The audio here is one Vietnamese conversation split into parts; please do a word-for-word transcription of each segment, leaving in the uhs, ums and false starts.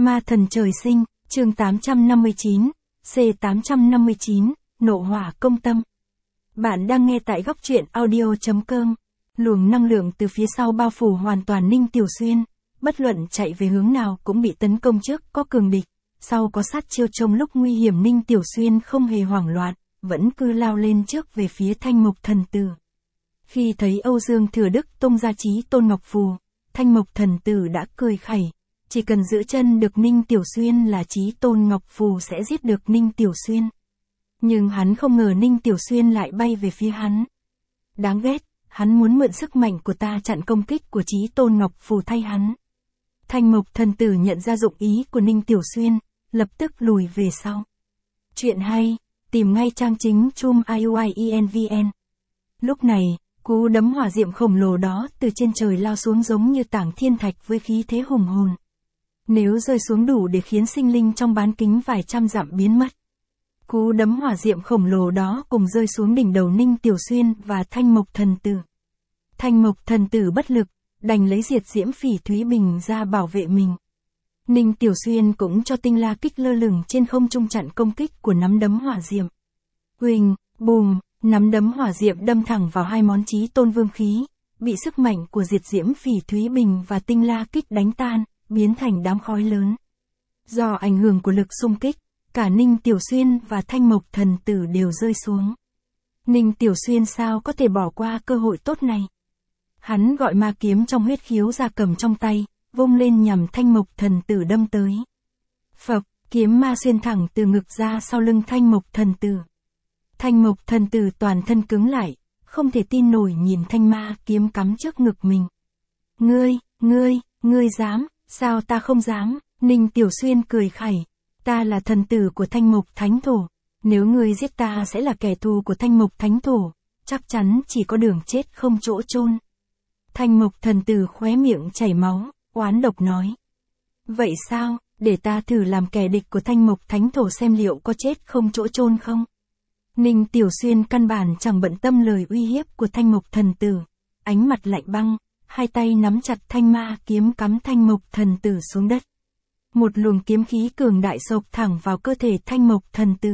Ma thần trời sinh, chương tám trăm năm mươi chín, C tám trăm năm mươi chín, nộ hỏa công tâm. Bạn đang nghe tại góc truyện audio chấm com. Luồng năng lượng từ phía sau bao phủ hoàn toàn Ninh Tiểu Xuyên, bất luận chạy về hướng nào cũng bị tấn công, trước có cường địch, sau có sát chiêu, trong lúc nguy hiểm Ninh Tiểu Xuyên không hề hoảng loạn, vẫn cứ lao lên trước về phía Thanh Mộc Thần Tử. Khi thấy Âu Dương Thừa Đức tung ra Chí Tôn Ngọc Phù, Thanh Mộc Thần Tử đã cười khẩy, chỉ cần giữ chân được Ninh Tiểu Xuyên là Chí Tôn Ngọc Phù sẽ giết được Ninh Tiểu Xuyên. Nhưng hắn không ngờ Ninh Tiểu Xuyên lại bay về phía hắn. Đáng ghét, hắn muốn mượn sức mạnh của ta chặn công kích của Chí Tôn Ngọc Phù thay hắn. Thanh Mộc Thần Tử nhận ra dụng ý của Ninh Tiểu Xuyên, lập tức lùi về sau. Chuyện hay, tìm ngay trang chính chum i u i e n v n. Lúc này, cú đấm hỏa diệm khổng lồ đó từ trên trời lao xuống giống như tảng thiên thạch với khí thế hùng hồn. Nếu rơi xuống đủ để khiến sinh linh trong bán kính vài trăm dặm biến mất. Cú đấm hỏa diệm khổng lồ đó cùng rơi xuống đỉnh đầu Ninh Tiểu Xuyên và Thanh Mộc Thần Tử. Thanh Mộc Thần Tử bất lực, đành lấy diệt diễm phỉ thúy bình ra bảo vệ mình. Ninh Tiểu Xuyên cũng cho tinh la kích lơ lửng trên không trung chặn công kích của nắm đấm hỏa diệm. Huỳnh, bùm, nắm đấm hỏa diệm đâm thẳng vào hai món Chí Tôn vương khí, bị sức mạnh của diệt diễm phỉ thúy bình và tinh la kích đánh tan, biến thành đám khói lớn. Do ảnh hưởng của lực xung kích, cả Ninh Tiểu Xuyên và Thanh Mộc Thần Tử đều rơi xuống. Ninh Tiểu Xuyên sao có thể bỏ qua cơ hội tốt này? Hắn gọi ma kiếm trong huyết khiếu ra cầm trong tay, vung lên nhằm Thanh Mộc Thần Tử đâm tới. Phập, kiếm ma xuyên thẳng từ ngực ra sau lưng Thanh Mộc Thần Tử. Thanh Mộc Thần Tử toàn thân cứng lại, không thể tin nổi nhìn thanh ma kiếm cắm trước ngực mình. Ngươi, ngươi, ngươi dám, sao ta không dám? Ninh Tiểu Xuyên cười khẩy, ta là thần tử của Thanh Mộc Thánh Thổ, nếu ngươi giết ta sẽ là kẻ thù của Thanh Mộc Thánh Thổ, chắc chắn chỉ có đường chết không chỗ chôn. Thanh Mộc Thần Tử khóe miệng chảy máu, oán độc nói. Vậy sao, để ta thử làm kẻ địch của Thanh Mộc Thánh Thổ xem liệu có chết không chỗ chôn không? Ninh Tiểu Xuyên căn bản chẳng bận tâm lời uy hiếp của Thanh Mộc Thần Tử, ánh mặt lạnh băng, hai tay nắm chặt thanh ma kiếm cắm Thanh Mộc Thần Tử xuống đất. Một luồng kiếm khí cường đại xộc thẳng vào cơ thể Thanh Mộc Thần Tử.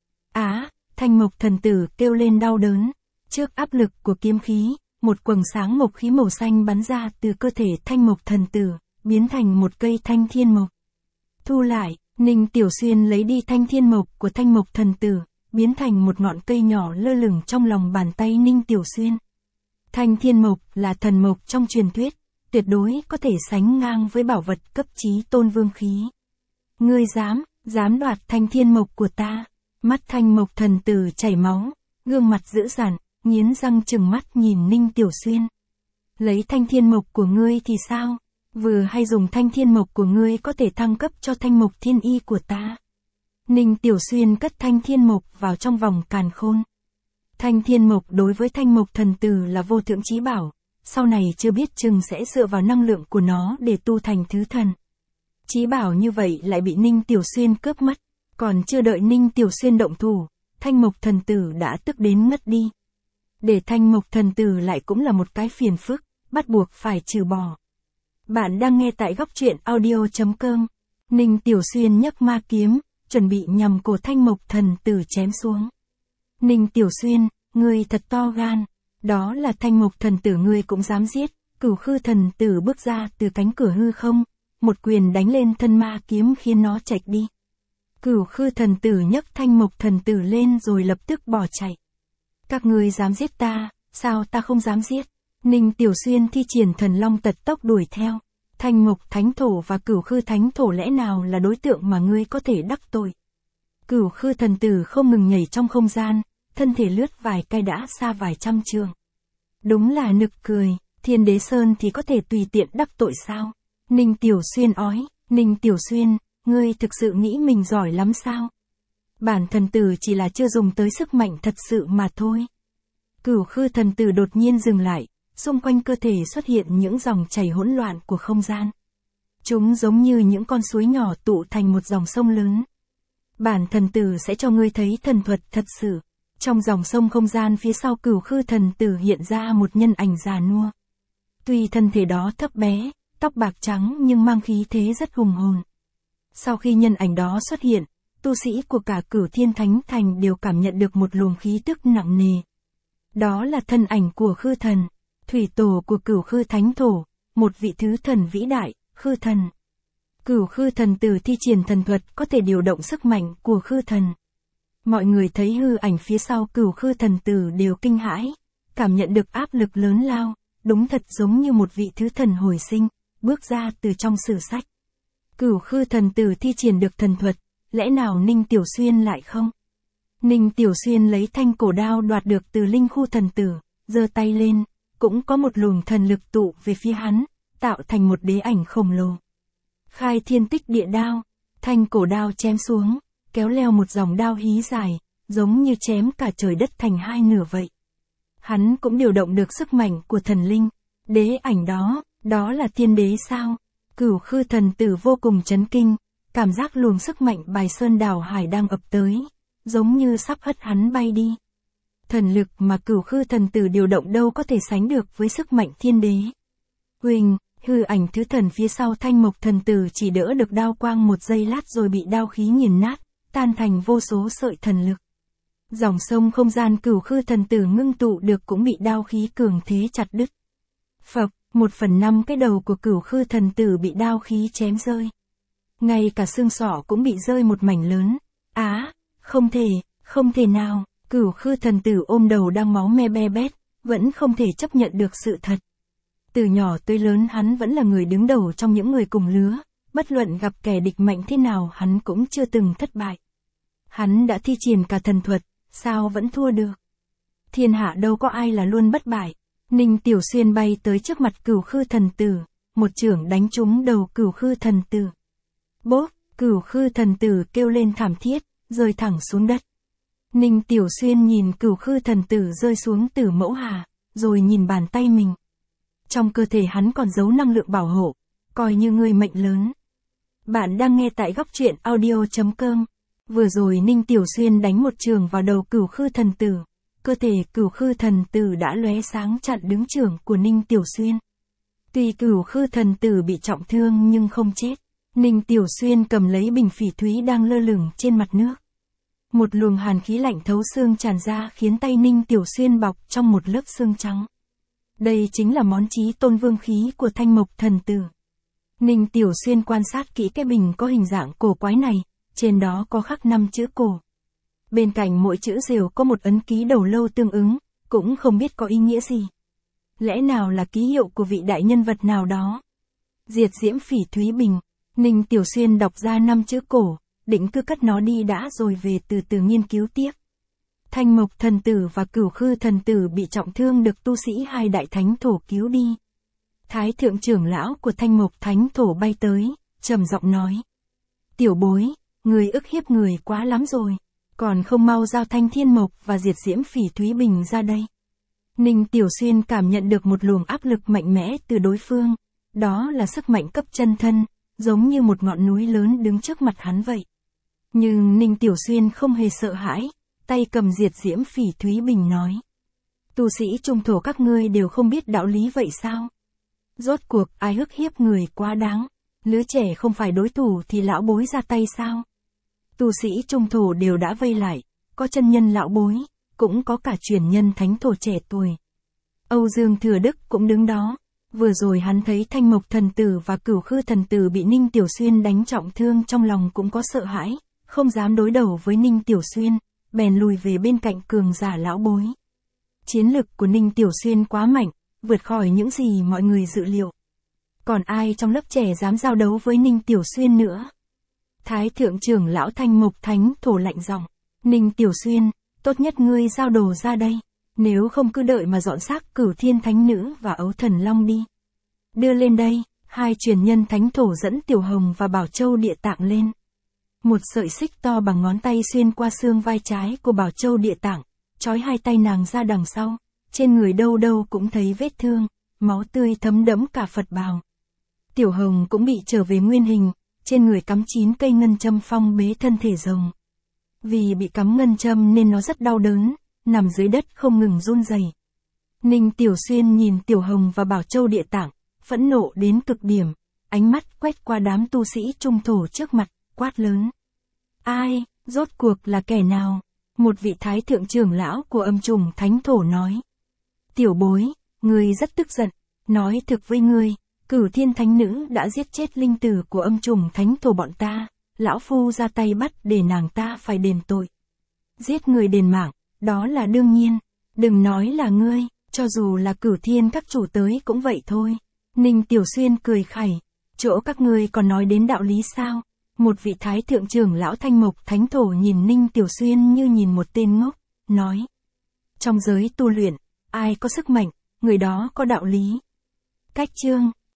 Á, Thanh Mộc Thần Tử kêu lên đau đớn, trước áp lực của kiếm khí, một quầng sáng mộc khí màu xanh bắn ra từ cơ thể Thanh Mộc Thần Tử, biến thành một cây thanh thiên mộc. Thu lại, Ninh Tiểu Xuyên lấy đi thanh thiên mộc của Thanh Mộc Thần Tử, biến thành một ngọn cây nhỏ lơ lửng trong lòng bàn tay Ninh Tiểu Xuyên. Thanh thiên mộc là thần mộc trong truyền thuyết, tuyệt đối có thể sánh ngang với bảo vật cấp Chí Tôn vương khí. Ngươi dám, dám đoạt thanh thiên mộc của ta? Mắt Thanh Mộc Thần Tử chảy máu, gương mặt dữ dằn, nghiến răng trừng mắt nhìn Ninh Tiểu Xuyên. Lấy thanh thiên mộc của ngươi thì sao? Vừa hay dùng thanh thiên mộc của ngươi có thể thăng cấp cho thanh mộc thiên y của ta. Ninh Tiểu Xuyên cất thanh thiên mộc vào trong vòng càn khôn. Thanh thiên mộc đối với Thanh Mộc Thần Tử là vô thượng chí bảo, sau này chưa biết chừng sẽ dựa vào năng lượng của nó để tu thành thứ thần. Chí bảo như vậy lại bị Ninh Tiểu Xuyên cướp mất, còn chưa đợi Ninh Tiểu Xuyên động thủ, Thanh Mộc Thần Tử đã tức đến ngất đi. Để Thanh Mộc Thần Tử lại cũng là một cái phiền phức, bắt buộc phải trừ bỏ. Bạn đang nghe tại góc truyện audio chấm com. Ninh Tiểu Xuyên nhấc ma kiếm, chuẩn bị nhằm cổ Thanh Mộc Thần Tử chém xuống. Ninh Tiểu Xuyên, ngươi thật to gan, đó là Thanh Mộc Thần Tử ngươi cũng dám giết. Cửu Khư Thần Tử bước ra từ cánh cửa hư không, một quyền đánh lên thân ma kiếm khiến nó chạch đi. Cửu Khư Thần Tử nhấc Thanh Mộc Thần Tử lên rồi lập tức bỏ chạy. Các ngươi dám giết ta, sao ta không dám giết? Ninh Tiểu Xuyên thi triển thần long tật tốc đuổi theo. Thanh Mộc Thánh Thổ và Cửu Khư Thánh Thổ lẽ nào là đối tượng mà ngươi có thể đắc tội? Cửu Khư Thần Tử không ngừng nhảy trong không gian, thân thể lướt vài cây đã xa vài trăm trượng. Đúng là nực cười, Thiên Đế Sơn thì có thể tùy tiện đắc tội sao? Ninh Tiểu Xuyên ói, Ninh Tiểu Xuyên, ngươi thực sự nghĩ mình giỏi lắm sao? Bản thần tử chỉ là chưa dùng tới sức mạnh thật sự mà thôi. Cửu Khư Thần Tử đột nhiên dừng lại, xung quanh cơ thể xuất hiện những dòng chảy hỗn loạn của không gian. Chúng giống như những con suối nhỏ tụ thành một dòng sông lớn. Bản thần tử sẽ cho ngươi thấy thần thuật thật sự. Trong dòng sông không gian phía sau Cửu Khư Thần Tử hiện ra một nhân ảnh già nua. Tuy thân thể đó thấp bé, tóc bạc trắng nhưng mang khí thế rất hùng hồn. Sau khi nhân ảnh đó xuất hiện, tu sĩ của cả Cửu Thiên Thánh Thành đều cảm nhận được một luồng khí tức nặng nề. Đó là thân ảnh của Khư Thần, thủy tổ của Cửu Khư Thánh Thổ, một vị thứ thần vĩ đại, Khư Thần. Cửu Khư Thần Tử thi triển thần thuật có thể điều động sức mạnh của Khư Thần. Mọi người thấy hư ảnh phía sau Cửu Khư Thần Tử đều kinh hãi, cảm nhận được áp lực lớn lao, đúng thật giống như một vị thứ thần hồi sinh, bước ra từ trong sử sách. Cửu Khư Thần Tử thi triển được thần thuật, lẽ nào Ninh Tiểu Xuyên lại không? Ninh Tiểu Xuyên lấy thanh cổ đao đoạt được từ Linh Khu Thần Tử, giơ tay lên, cũng có một luồng thần lực tụ về phía hắn, tạo thành một đế ảnh khổng lồ. Khai Thiên Tích Địa Đao, thanh cổ đao chém xuống, kéo leo một dòng đao hí dài, giống như chém cả trời đất thành hai nửa vậy. Hắn cũng điều động được sức mạnh của thần linh. Đế ảnh đó, đó là thiên đế sao? Cửu Khư Thần Tử vô cùng chấn kinh, cảm giác luồng sức mạnh bài sơn đảo hải đang ập tới, giống như sắp hất hắn bay đi. Thần lực mà Cửu Khư Thần Tử điều động đâu có thể sánh được với sức mạnh thiên đế. Huỳnh, hư ảnh thứ thần phía sau Thanh Mộc Thần Tử chỉ đỡ được đao quang một giây lát rồi bị đao khí nghiền nát, tan thành vô số sợi thần lực. Dòng sông không gian Cửu Khư Thần Tử ngưng tụ được cũng bị đao khí cường thế chặt đứt. Phập, một phần năm cái đầu của Cửu Khư Thần Tử bị đao khí chém rơi. Ngay cả xương sọ cũng bị rơi một mảnh lớn. Á, không thể, không thể nào, Cửu Khư Thần Tử ôm đầu đang máu me be bét, vẫn không thể chấp nhận được sự thật. Từ nhỏ tới lớn hắn vẫn là người đứng đầu trong những người cùng lứa, bất luận gặp kẻ địch mạnh thế nào hắn cũng chưa từng thất bại. Hắn đã thi triển cả thần thuật, sao vẫn thua được? Thiên hạ đâu có ai là luôn bất bại. Ninh Tiểu Xuyên bay tới trước mặt Cửu Khư Thần Tử, một chưởng đánh trúng đầu Cửu Khư Thần Tử. Bốp, Cửu Khư Thần Tử kêu lên thảm thiết, rơi thẳng xuống đất. Ninh Tiểu Xuyên nhìn Cửu Khư Thần Tử rơi xuống từ mẫu hà, rồi nhìn bàn tay mình. Trong cơ thể hắn còn giấu năng lượng bảo hộ, coi như người mệnh lớn. Bạn đang nghe tại góc truyện audio chấm com. Vừa rồi Ninh Tiểu Xuyên đánh một trường vào đầu Cửu Khư Thần Tử. Cơ thể Cửu Khư Thần Tử đã lóe sáng chặn đứng chưởng của Ninh Tiểu Xuyên. Tuy Cửu Khư Thần Tử bị trọng thương nhưng không chết. Ninh Tiểu Xuyên cầm lấy bình phỉ thúy đang lơ lửng trên mặt nước. Một luồng hàn khí lạnh thấu xương tràn ra khiến tay Ninh Tiểu Xuyên bọc trong một lớp xương trắng. Đây chính là món chí tôn vương khí của Thanh Mộc Thần Tử. Ninh Tiểu Xuyên quan sát kỹ cái bình có hình dạng cổ quái này, trên đó có khắc năm chữ cổ. Bên cạnh mỗi chữ rều có một ấn ký đầu lâu tương ứng, cũng không biết có ý nghĩa gì. Lẽ nào là ký hiệu của vị đại nhân vật nào đó? Diệt diễm phỉ thúy bình. Ninh Tiểu Xuyên đọc ra năm chữ cổ, định cứ cất nó đi đã rồi về từ từ nghiên cứu tiếp. Thanh Mộc Thần Tử và Cửu Khư Thần Tử bị trọng thương được tu sĩ hai đại thánh thổ cứu đi. Thái thượng trưởng lão của Thanh Mộc Thánh Thổ bay tới, trầm giọng nói. Tiểu bối, người ức hiếp người quá lắm rồi, còn không mau giao Thanh Thiên Mộc và Diệt Diễm Phỉ Thúy Bình ra đây. Ninh Tiểu Xuyên cảm nhận được một luồng áp lực mạnh mẽ từ đối phương, đó là sức mạnh cấp chân thân, giống như một ngọn núi lớn đứng trước mặt hắn vậy. Nhưng Ninh Tiểu Xuyên không hề sợ hãi, tay cầm Diệt Diễm Phỉ Thúy Bình nói. Tu sĩ trung thổ các ngươi đều không biết đạo lý vậy sao? Rốt cuộc ai ức hiếp người quá đáng, lứa trẻ không phải đối thủ thì lão bối ra tay sao? Tu sĩ trung thổ đều đã vây lại, có chân nhân lão bối, cũng có cả truyền nhân thánh thổ trẻ tuổi. Âu Dương Thừa Đức cũng đứng đó, vừa rồi hắn thấy Thanh Mộc Thần Tử và Cửu Khư Thần Tử bị Ninh Tiểu Xuyên đánh trọng thương trong lòng cũng có sợ hãi, không dám đối đầu với Ninh Tiểu Xuyên, bèn lùi về bên cạnh cường giả lão bối. Chiến lực của Ninh Tiểu Xuyên quá mạnh, vượt khỏi những gì mọi người dự liệu. Còn ai trong lớp trẻ dám giao đấu với Ninh Tiểu Xuyên nữa? Thái thượng trưởng lão Thanh Mộc Thánh Thổ lạnh giọng. Ninh Tiểu Xuyên, tốt nhất ngươi giao đồ ra đây, nếu không cứ đợi mà dọn xác Cửu Thiên Thánh Nữ và Ấu Thần Long đi. Đưa lên đây, hai truyền nhân Thánh Thổ dẫn Tiểu Hồng và Bảo Châu Địa Tạng lên. Một sợi xích to bằng ngón tay xuyên qua xương vai trái của Bảo Châu Địa Tạng, trói hai tay nàng ra đằng sau, trên người đâu đâu cũng thấy vết thương, máu tươi thấm đẫm cả Phật bào. Tiểu Hồng cũng bị trở về nguyên hình, trên người cắm chín cây ngân châm phong bế thân thể rồng. Vì bị cắm ngân châm nên nó rất đau đớn, nằm dưới đất không ngừng run rẩy. Ninh Tiểu Xuyên nhìn Tiểu Hồng và Bảo Châu Địa Tạng, phẫn nộ đến cực điểm, ánh mắt quét qua đám tu sĩ trung thổ trước mặt, quát lớn. Ai, rốt cuộc là kẻ nào? Một vị thái thượng trưởng lão của âm trùng thánh thổ nói. Tiểu bối, ngươi rất tức giận, nói thực với ngươi, Cửu Thiên Thánh Nữ đã giết chết linh tử của âm trùng thánh thổ bọn ta, lão phu ra tay bắt để nàng ta phải đền tội. Giết người đền mạng, đó là đương nhiên, đừng nói là ngươi, cho dù là Cửu Thiên các chủ tới cũng vậy thôi. Ninh Tiểu Xuyên cười khẩy, chỗ các ngươi còn nói đến đạo lý sao? Một vị thái thượng trưởng lão Thanh Mộc Thánh Thổ nhìn Ninh Tiểu Xuyên như nhìn một tên ngốc, nói. Trong giới tu luyện, ai có sức mạnh, người đó có đạo lý. Cách chương